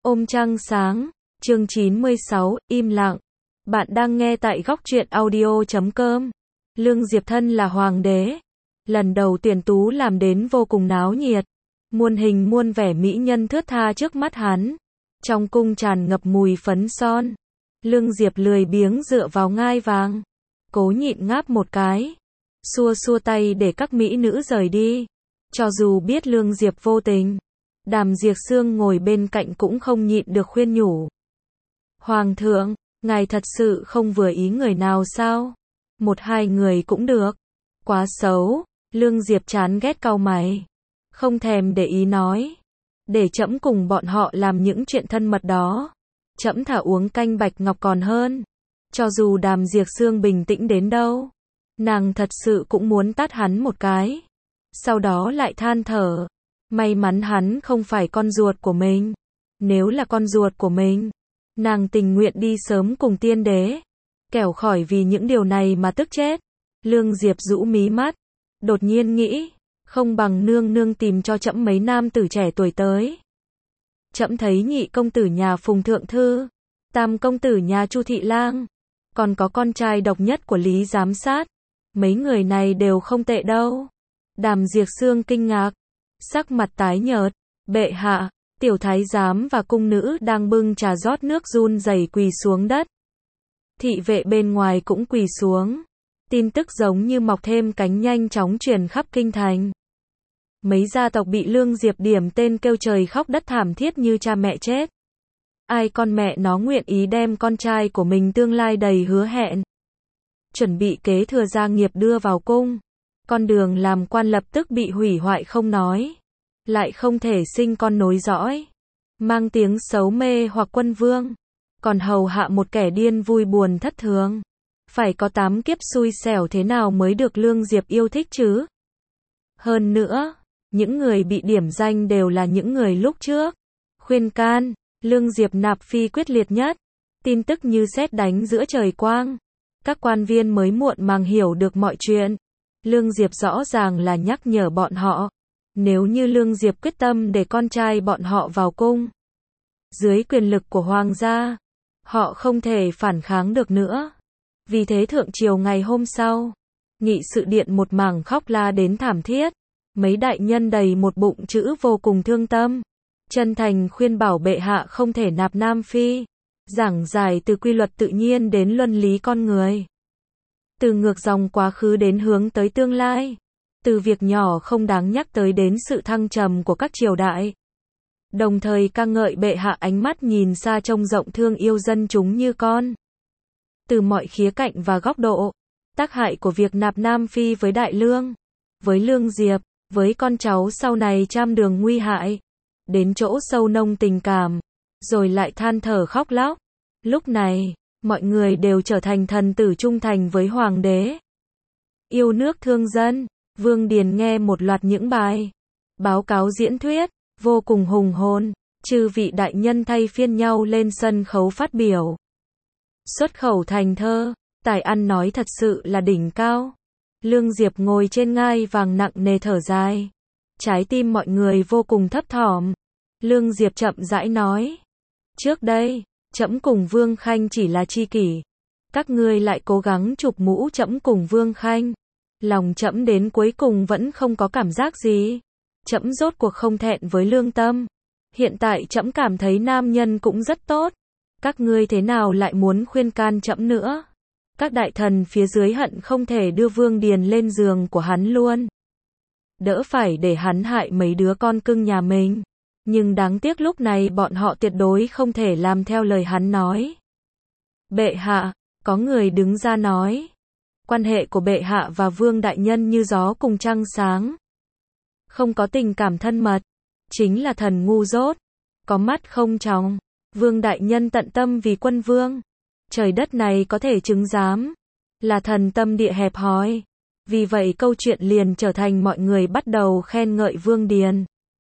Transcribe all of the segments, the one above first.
Ôm trăng sáng, chương 96, im lặng. Bạn đang nghe tại góc truyện audio.com. Lương Diệp thân là hoàng đế. Lần đầu tuyển tú làm đến vô cùng náo nhiệt. Muôn hình muôn vẻ mỹ nhân thướt tha trước mắt hắn. Trong cung tràn ngập mùi phấn son. Lương Diệp lười biếng dựa vào ngai vàng. Cố nhịn ngáp một cái. Xua xua tay để các mỹ nữ rời đi. Cho dù biết Lương Diệp vô tình. Đàm Diệp Sương ngồi bên cạnh cũng không nhịn được khuyên nhủ. Hoàng thượng, ngài thật sự không vừa ý người nào sao? Một hai người cũng được. Quá xấu. Lương Diệp chán ghét cau mày. Không thèm để ý nói. Để trẫm cùng bọn họ làm những chuyện thân mật đó. Trẫm thả uống canh bạch ngọc còn hơn. Cho dù Đàm Diệp Sương bình tĩnh đến đâu. Nàng thật sự cũng muốn tát hắn một cái. Sau đó lại than thở. May mắn hắn không phải con ruột của mình. Nếu là con ruột của mình, nàng tình nguyện đi sớm cùng tiên đế. Kẻo khỏi vì những điều này mà tức chết. Lương Diệp rũ mí mắt. Đột nhiên nghĩ, không bằng nương nương tìm cho trẫm mấy nam tử trẻ tuổi tới. Trẫm thấy nhị công tử nhà Phùng Thượng Thư, tam công tử nhà Chu Thị Lang, còn có con trai độc nhất của Lý Giám Sát. Mấy người này đều không tệ đâu. Đàm Diệp Sương kinh ngạc. Sắc mặt tái nhợt. Bệ hạ, tiểu thái giám và cung nữ đang bưng trà rót nước run rẩy quỳ xuống đất. Thị vệ bên ngoài cũng quỳ xuống. Tin tức giống như mọc thêm cánh nhanh chóng truyền khắp kinh thành. Mấy gia tộc bị Lương Diệp điểm tên kêu trời khóc đất thảm thiết như cha mẹ chết. Ai con mẹ nó nguyện ý đem con trai của mình tương lai đầy hứa hẹn, chuẩn bị kế thừa gia nghiệp đưa vào cung. Con đường làm quan lập tức bị hủy hoại không nói. Lại không thể sinh con nối dõi. Mang tiếng xấu mê hoặc quân vương. Còn hầu hạ một kẻ điên vui buồn thất thường. Phải có 8 kiếp xui xẻo thế nào mới được Lương Diệp yêu thích chứ? Hơn nữa, những người bị điểm danh đều là những người lúc trước. Khuyên can, Lương Diệp nạp phi quyết liệt nhất. Tin tức như sét đánh giữa trời quang. Các quan viên mới muộn màng hiểu được mọi chuyện. Lương Diệp rõ ràng là nhắc nhở bọn họ. Nếu như Lương Diệp quyết tâm để con trai bọn họ vào cung, dưới quyền lực của hoàng gia, họ không thể phản kháng được nữa. Vì thế thượng triều ngày hôm sau, nghị sự điện một mảng khóc la đến thảm thiết. Mấy đại nhân đầy một bụng chữ vô cùng thương tâm. Chân thành khuyên bảo bệ hạ không thể nạp nam phi. Giảng giải từ quy luật tự nhiên đến luân lý con người. Từ ngược dòng quá khứ đến hướng tới tương lai. Từ việc nhỏ không đáng nhắc tới đến sự thăng trầm của các triều đại. Đồng thời ca ngợi bệ hạ ánh mắt nhìn xa trông rộng thương yêu dân chúng như con. Từ mọi khía cạnh và góc độ, tác hại của việc nạp nam phi với Đại Lương, với Lương Diệp, với con cháu sau này trăm đường nguy hại, đến chỗ sâu nông tình cảm, rồi lại than thở khóc lóc. Lúc này, mọi người đều trở thành thần tử trung thành với hoàng đế. Yêu nước thương dân. Vương Điền nghe một loạt những bài báo cáo diễn thuyết, vô cùng hùng hồn. Chư vị đại nhân thay phiên nhau lên sân khấu phát biểu. Xuất khẩu thành thơ, tài ăn nói thật sự là đỉnh cao. Lương Diệp ngồi trên ngai vàng nặng nề thở dài. Trái tim mọi người vô cùng thấp thỏm. Lương Diệp chậm rãi nói. Trước đây, trẫm cùng Vương Khanh chỉ là tri kỷ. Các ngươi lại cố gắng chụp mũ trẫm cùng Vương Khanh. Lòng trẫm đến cuối cùng vẫn không có cảm giác gì. Trẫm rốt cuộc không thẹn với lương tâm. Hiện tại trẫm cảm thấy nam nhân cũng rất tốt. Các ngươi thế nào lại muốn khuyên can trẫm nữa? Các đại thần phía dưới hận không thể đưa Vương Điền lên giường của hắn luôn. Đỡ phải để hắn hại mấy đứa con cưng nhà mình. Nhưng đáng tiếc lúc này bọn họ tuyệt đối không thể làm theo lời hắn nói. Bệ hạ, có người đứng ra nói. Quan hệ của bệ hạ và Vương đại nhân như gió cùng trăng sáng. Không có tình cảm thân mật. Chính là thần ngu dốt. Có mắt không tròng. Vương đại nhân tận tâm vì quân vương. Trời đất này có thể chứng giám. Là thần tâm địa hẹp hòi. Vì vậy câu chuyện liền trở thành mọi người bắt đầu khen ngợi Vương Điền.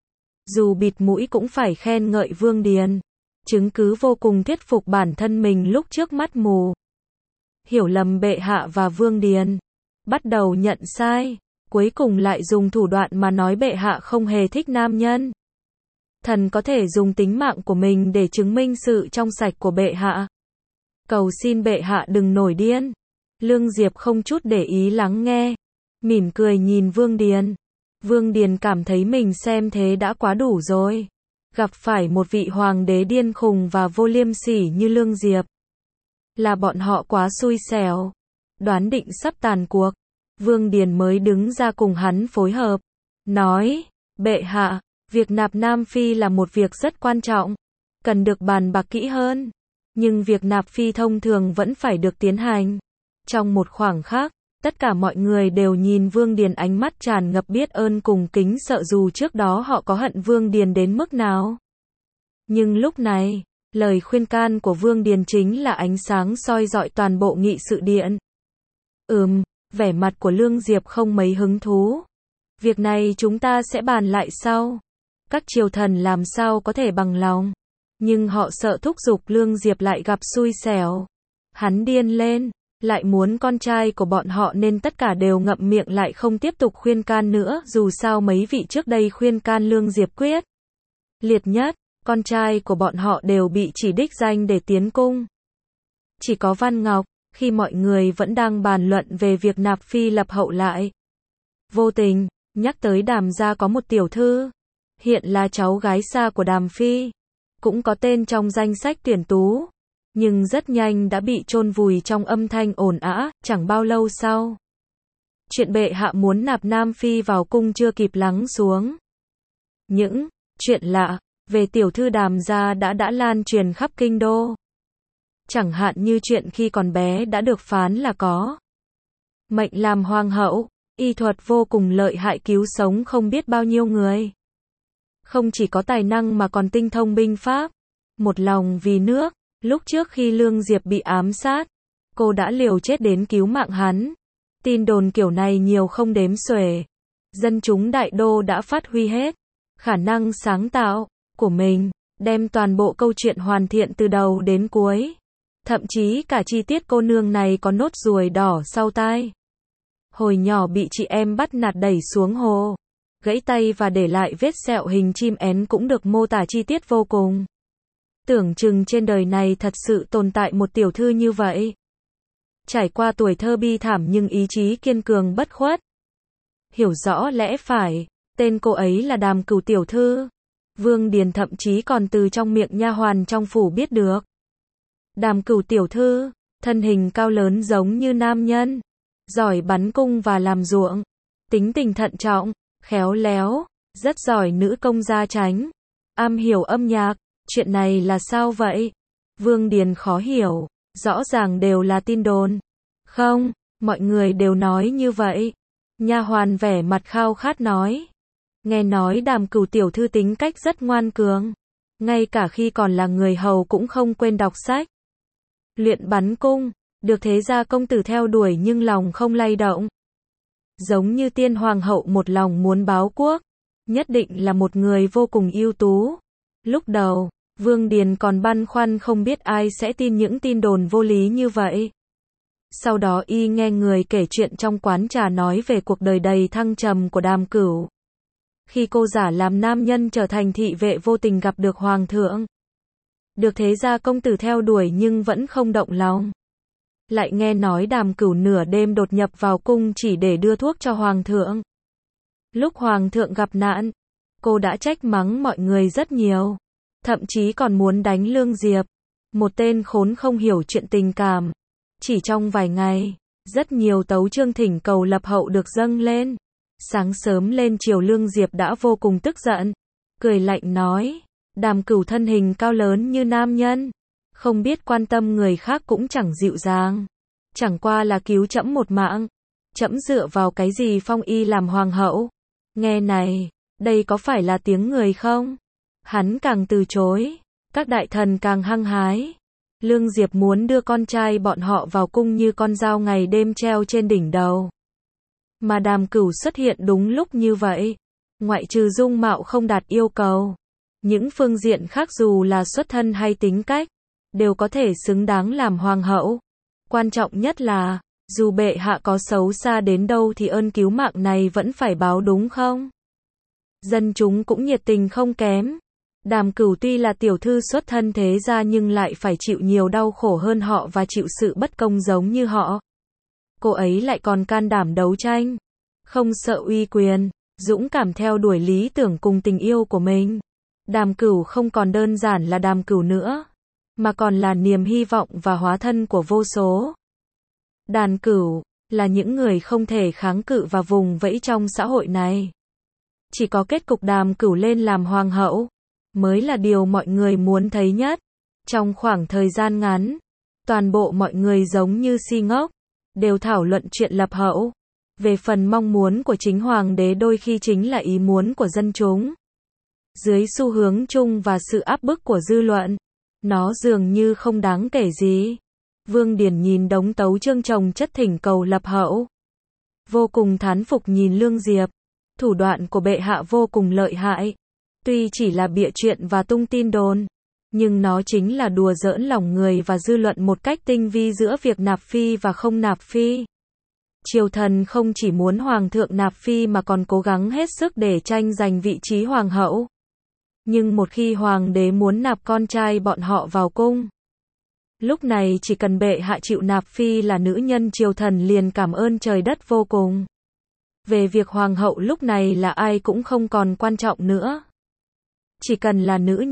Dù bịt mũi cũng phải khen ngợi Vương Điền. Chứng cứ vô cùng thuyết phục bản thân mình lúc trước mắt mù. Hiểu lầm bệ hạ và Vương Điền. Bắt đầu nhận sai. Cuối cùng lại dùng thủ đoạn mà nói bệ hạ không hề thích nam nhân. Thần có thể dùng tính mạng của mình để chứng minh sự trong sạch của bệ hạ. Cầu xin bệ hạ đừng nổi điên. Lương Diệp không chút để ý lắng nghe, mỉm cười nhìn Vương Điền. Vương Điền cảm thấy mình xem thế đã quá đủ rồi. Gặp phải một vị hoàng đế điên khùng và vô liêm sỉ như Lương Diệp, là bọn họ quá xui xẻo. Đoán định sắp tàn cuộc, Vương Điền mới đứng ra cùng hắn phối hợp, nói, bệ hạ, việc nạp Nam Phi là một việc rất quan trọng, cần được bàn bạc kỹ hơn. Nhưng việc nạp Phi thông thường vẫn phải được tiến hành. Trong một khoảng khắc, tất cả mọi người đều nhìn Vương Điền ánh mắt tràn ngập biết ơn cùng kính sợ dù trước đó họ có hận Vương Điền đến mức nào. Nhưng lúc này, lời khuyên can của Vương Điền chính là ánh sáng soi rọi toàn bộ nghị sự điện. Vẻ mặt của Lương Diệp không mấy hứng thú. Việc này chúng ta sẽ bàn lại sau. Các triều thần làm sao có thể bằng lòng. Nhưng họ sợ thúc giục Lương Diệp lại gặp xui xẻo. Hắn điên lên, lại muốn con trai của bọn họ nên tất cả đều ngậm miệng lại không tiếp tục khuyên can nữa. Dù sao mấy vị trước đây khuyên can Lương Diệp quyết liệt nhất, con trai của bọn họ đều bị chỉ đích danh để tiến cung. Chỉ có Văn Ngọc, khi mọi người vẫn đang bàn luận về việc nạp Phi lập hậu lại, vô tình nhắc tới Đàm gia có một tiểu thư, hiện là cháu gái xa của Đàm Phi, cũng có tên trong danh sách tuyển tú, nhưng rất nhanh đã bị chôn vùi trong âm thanh ồn ào. Chẳng bao lâu sau, chuyện bệ hạ muốn nạp Nam Phi vào cung chưa kịp lắng xuống, những chuyện lạ về tiểu thư Đàm gia đã lan truyền khắp kinh đô. Chẳng hạn như chuyện khi còn bé đã được phán là có mệnh làm hoàng hậu, y thuật vô cùng lợi hại cứu sống không biết bao nhiêu người. Không chỉ có tài năng mà còn tinh thông binh pháp, một lòng vì nước. Lúc trước khi Lương Diệp bị ám sát, cô đã liều chết đến cứu mạng hắn. Tin đồn kiểu này nhiều không đếm xuể. Dân chúng đại đô đã phát huy hết khả năng sáng tạo của mình, đem toàn bộ câu chuyện hoàn thiện từ đầu đến cuối. Thậm chí cả chi tiết cô nương này có nốt ruồi đỏ sau tai. Hồi nhỏ bị chị em bắt nạt đẩy xuống hồ, gãy tay và để lại vết sẹo hình chim én cũng được mô tả chi tiết vô cùng. Tưởng chừng trên đời này thật sự tồn tại một tiểu thư như vậy. Trải qua tuổi thơ bi thảm nhưng ý chí kiên cường bất khuất. Hiểu rõ lẽ phải, tên cô ấy là Đàm Cửu tiểu thư. Vương Điền thậm chí còn từ trong miệng nha hoàn trong phủ biết được. Đàm Cửu tiểu thư, thân hình cao lớn giống như nam nhân, giỏi bắn cung và làm ruộng, tính tình thận trọng, khéo léo, rất giỏi nữ công gia chánh, am hiểu âm nhạc. Chuyện này là sao vậy? Vương Điền khó hiểu, rõ ràng đều là tin đồn. Không, mọi người đều nói như vậy. Nha hoàn vẻ mặt khao khát nói. Nghe nói Đàm Cửu tiểu thư tính cách rất ngoan cường, ngay cả khi còn là người hầu cũng không quên đọc sách, luyện bắn cung, được thế gia công tử theo đuổi nhưng lòng không lay động. Giống như tiên hoàng hậu một lòng muốn báo quốc, nhất định là một người vô cùng ưu tú. Lúc đầu, Vương Điền còn băn khoăn không biết ai sẽ tin những tin đồn vô lý như vậy. Sau đó y nghe người kể chuyện trong quán trà nói về cuộc đời đầy thăng trầm của Đàm Cửu. Khi cô giả làm nam nhân trở thành thị vệ vô tình gặp được hoàng thượng, được thế gia công tử theo đuổi nhưng vẫn không động lòng. Lại nghe nói Đàm Cửu nửa đêm đột nhập vào cung chỉ để đưa thuốc cho hoàng thượng. Lúc hoàng thượng gặp nạn, cô đã trách mắng mọi người rất nhiều, thậm chí còn muốn đánh Lương Diệp, một tên khốn không hiểu chuyện tình cảm. Chỉ trong vài ngày, rất nhiều tấu chương thỉnh cầu lập hậu được dâng lên. Sáng sớm lên chiều Lương Diệp đã vô cùng tức giận, cười lạnh nói, Đàm Cửu thân hình cao lớn như nam nhân, không biết quan tâm người khác cũng chẳng dịu dàng, chẳng qua là cứu trẫm một mạng, trẫm dựa vào cái gì phong y làm hoàng hậu? Nghe này, đây có phải là tiếng người không? Hắn càng từ chối, các đại thần càng hăng hái. Lương Diệp muốn đưa con trai bọn họ vào cung như con dao ngày đêm treo trên đỉnh đầu. Mà Đàm Cửu xuất hiện đúng lúc như vậy, ngoại trừ dung mạo không đạt yêu cầu, những phương diện khác dù là xuất thân hay tính cách, đều có thể xứng đáng làm hoàng hậu. Quan trọng nhất là, dù bệ hạ có xấu xa đến đâu thì ơn cứu mạng này vẫn phải báo đúng không? Dân chúng cũng nhiệt tình không kém. Đàm Cửu tuy là tiểu thư xuất thân thế gia nhưng lại phải chịu nhiều đau khổ hơn họ và chịu sự bất công giống như họ. Cô ấy lại còn can đảm đấu tranh, không sợ uy quyền, dũng cảm theo đuổi lý tưởng cùng tình yêu của mình. Đàm Cửu không còn đơn giản là Đàm Cửu nữa, mà còn là niềm hy vọng và hóa thân của vô số đàn cửu, là những người không thể kháng cự và vùng vẫy trong xã hội này. Chỉ có kết cục Đàm Cửu lên làm hoàng hậu mới là điều mọi người muốn thấy nhất. Trong khoảng thời gian ngắn, toàn bộ mọi người giống như si ngốc, đều thảo luận chuyện lập hậu. Về phần mong muốn của chính hoàng đế đôi khi chính là ý muốn của dân chúng. Dưới xu hướng chung và sự áp bức của dư luận, nó dường như không đáng kể gì. Vương Điển nhìn đống tấu chương chồng chất thỉnh cầu lập hậu, vô cùng thán phục nhìn Lương Diệp. Thủ đoạn của bệ hạ vô cùng lợi hại. Tuy chỉ là bịa chuyện và tung tin đồn, nhưng nó chính là đùa giỡn lòng người và dư luận một cách tinh vi giữa việc nạp phi và không nạp phi. Triều thần không chỉ muốn hoàng thượng nạp phi mà còn cố gắng hết sức để tranh giành vị trí hoàng hậu. Nhưng một khi hoàng đế muốn nạp con trai bọn họ vào cung, lúc này chỉ cần bệ hạ chịu nạp phi là nữ nhân triều thần liền cảm ơn trời đất vô cùng. Về việc hoàng hậu lúc này là ai cũng không còn quan trọng nữa. Chỉ cần là nữ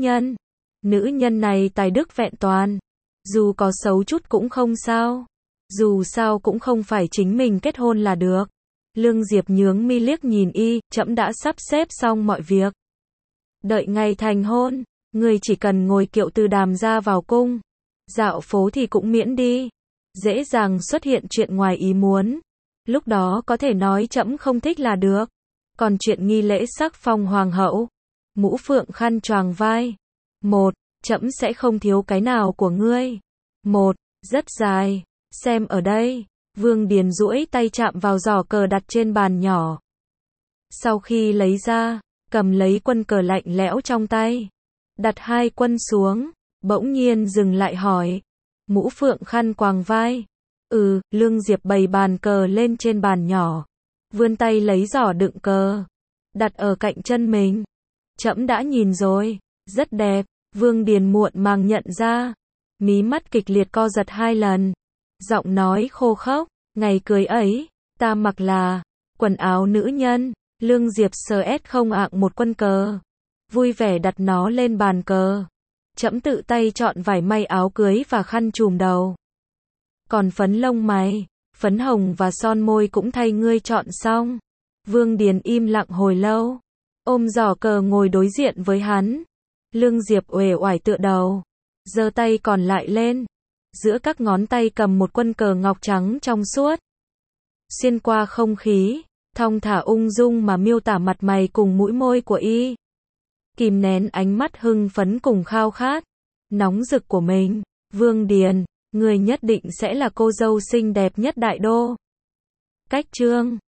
nhân này tài đức vẹn toàn. Dù có xấu chút cũng không sao. Dù sao cũng không phải chính mình kết hôn là được. Lương Diệp nhướng mi liếc nhìn y, trẫm đã sắp xếp xong mọi việc. Đợi ngày thành hôn, người chỉ cần ngồi kiệu từ Đàm gia vào cung. Dạo phố thì cũng miễn đi. Dễ dàng xuất hiện chuyện ngoài ý muốn. Lúc đó có thể nói trẫm không thích là được. Còn chuyện nghi lễ sắc phong hoàng hậu, mũ phượng khăn choàng vai, trẫm sẽ không thiếu cái nào của ngươi. Rất dài. Xem ở đây. Vương Điền duỗi tay chạm vào giỏ cờ đặt trên bàn nhỏ. Sau khi lấy ra, cầm lấy quân cờ lạnh lẽo trong tay, đặt hai quân xuống, bỗng nhiên dừng lại hỏi. Mũ phượng khăn quàng vai. Lương Diệp bày bàn cờ lên trên bàn nhỏ, vươn tay lấy giỏ đựng cờ, đặt ở cạnh chân mình. Trẫm đã nhìn rồi, rất đẹp. Vương Điền muộn màng nhận ra, mí mắt kịch liệt co giật 2 lần, giọng nói khô khốc, ngày cưới ấy, ta mặc là quần áo nữ nhân. Lương Diệp không ạng một quân cờ, vui vẻ đặt nó lên bàn cờ. Trẫm tự tay chọn vải may áo cưới và khăn trùm đầu. Còn phấn lông mày, phấn hồng và son môi cũng thay ngươi chọn xong. Vương Điền im lặng hồi lâu, ôm giỏ cờ ngồi đối diện với hắn. Lương Diệp uể oải tựa đầu, giơ tay còn lại lên. Giữa các ngón tay cầm một quân cờ ngọc trắng trong suốt. Xuyên qua không khí, thong thả ung dung mà miêu tả mặt mày cùng mũi môi của y. Kìm nén ánh mắt hưng phấn cùng khao khát nóng rực của mình. Vương Điền, người nhất định sẽ là cô dâu xinh đẹp nhất đại đô. Cách chương